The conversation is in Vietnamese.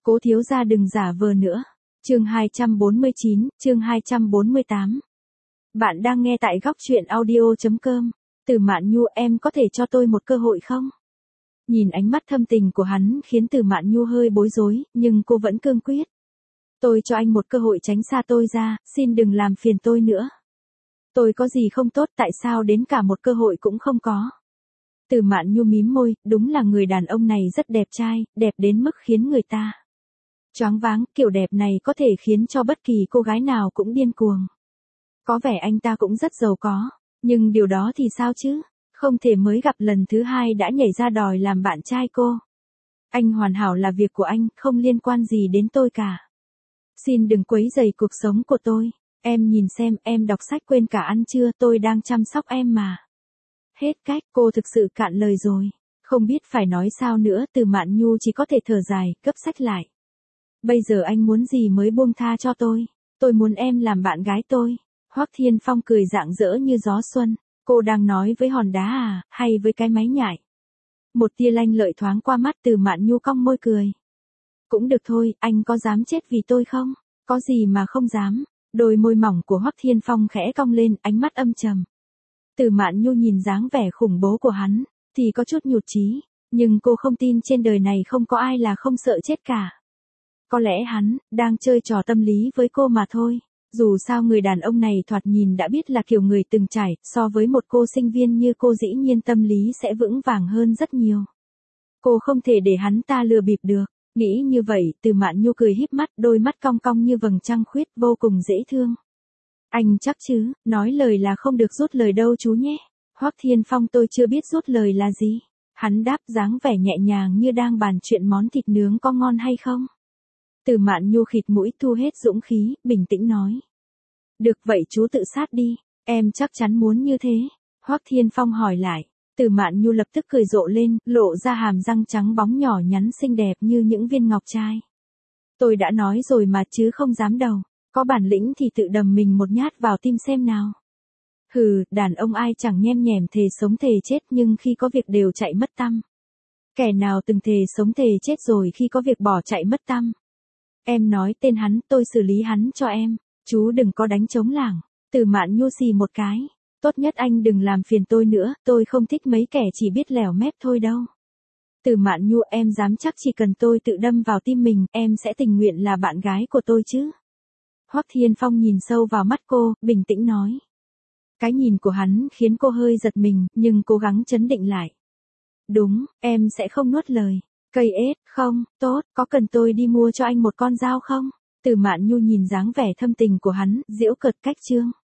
Cố thiếu gia đừng giả vờ nữa. Chương 249, chương 248. Bạn đang nghe tại góc truyện audio.com. Từ Mạn Nhu, em có thể cho tôi một cơ hội không? Nhìn ánh mắt thâm tình của hắn khiến Từ Mạn Nhu hơi bối rối, nhưng cô vẫn cương quyết. Tôi cho anh một cơ hội, tránh xa tôi ra, xin đừng làm phiền tôi nữa. Tôi có gì không tốt, tại sao đến cả một cơ hội cũng không có? Từ Mạn Nhu mím môi, đúng là người đàn ông này rất đẹp trai, đẹp đến mức khiến người ta choáng váng, kiểu đẹp này có thể khiến cho bất kỳ cô gái nào cũng điên cuồng. Có vẻ anh ta cũng rất giàu có, nhưng điều đó thì sao chứ? Không thể mới gặp lần thứ hai đã nhảy ra đòi làm bạn trai cô. Anh hoàn hảo là việc của anh, không liên quan gì đến tôi cả. Xin đừng quấy rầy cuộc sống của tôi. Em nhìn xem, em đọc sách quên cả ăn trưa, tôi đang chăm sóc em mà. Hết cách, cô thực sự cạn lời rồi. Không biết phải nói sao nữa, Từ Mạn Nhu chỉ có thể thở dài, gấp sách lại. Bây giờ anh muốn gì mới buông tha cho tôi? Tôi muốn em làm bạn gái tôi. Hoắc Thiên Phong cười rạng rỡ như gió xuân. Cô đang nói với hòn đá à, hay với cái máy nhảy? Một tia lanh lợi thoáng qua mắt, Từ Mạn Nhu cong môi cười. Cũng được thôi, anh có dám chết vì tôi không? Có gì mà không dám. Đôi môi mỏng của Hoắc Thiên Phong khẽ cong lên, ánh mắt âm trầm. Từ Mạn Nhu nhìn dáng vẻ khủng bố của hắn, thì có chút nhụt chí, nhưng cô không tin trên đời này không có ai là không sợ chết cả. Có lẽ hắn đang chơi trò tâm lý với cô mà thôi. Dù sao người đàn ông này thoạt nhìn đã biết là kiểu người từng trải, so với một cô sinh viên như cô dĩ nhiên tâm lý sẽ vững vàng hơn rất nhiều. Cô không thể để hắn ta lừa bịp được. Nghĩ như vậy, Từ Mạn Nhu cười híp mắt, đôi mắt cong cong như vầng trăng khuyết, vô cùng dễ thương. Anh chắc chứ, nói lời là không được rút lời đâu chú nhé. Hoắc Thiên Phong, tôi chưa biết rút lời là gì. Hắn đáp dáng vẻ nhẹ nhàng như đang bàn chuyện món thịt nướng có ngon hay không. Từ Mạn Nhu khịt mũi, thu hết dũng khí, bình tĩnh nói. Được vậy chú tự sát đi, em chắc chắn muốn như thế. Hoắc Thiên Phong hỏi lại. Từ Mạn Nhu lập tức cười rộ lên, lộ ra hàm răng trắng bóng nhỏ nhắn xinh đẹp như những viên ngọc trai. Tôi đã nói rồi mà chứ không dám đâu. Có bản lĩnh thì tự đầm mình một nhát vào tim xem nào. Hừ, đàn ông ai chẳng nhem nhèm thề sống thề chết, nhưng khi có việc đều chạy mất tăm. Kẻ nào từng thề sống thề chết rồi khi có việc bỏ chạy mất tăm. Em nói tên hắn, tôi xử lý hắn cho em. Chú đừng có đánh trống lảng. Từ Mạn Nhu xì một cái. Tốt nhất anh đừng làm phiền tôi nữa, tôi không thích mấy kẻ chỉ biết lèo mép thôi đâu. Từ Mạn Nhu, em dám chắc chỉ cần tôi tự đâm vào tim mình, em sẽ tình nguyện là bạn gái của tôi chứ? Hoắc Thiên Phong nhìn sâu vào mắt cô, bình tĩnh nói. Cái nhìn của hắn khiến cô hơi giật mình, nhưng cố gắng trấn định lại. Đúng, em sẽ không nuốt lời. Cây ếch, không, tốt, có cần tôi đi mua cho anh một con dao không? Từ Mạn Nhu nhìn dáng vẻ thâm tình của hắn, giễu cợt cách trương.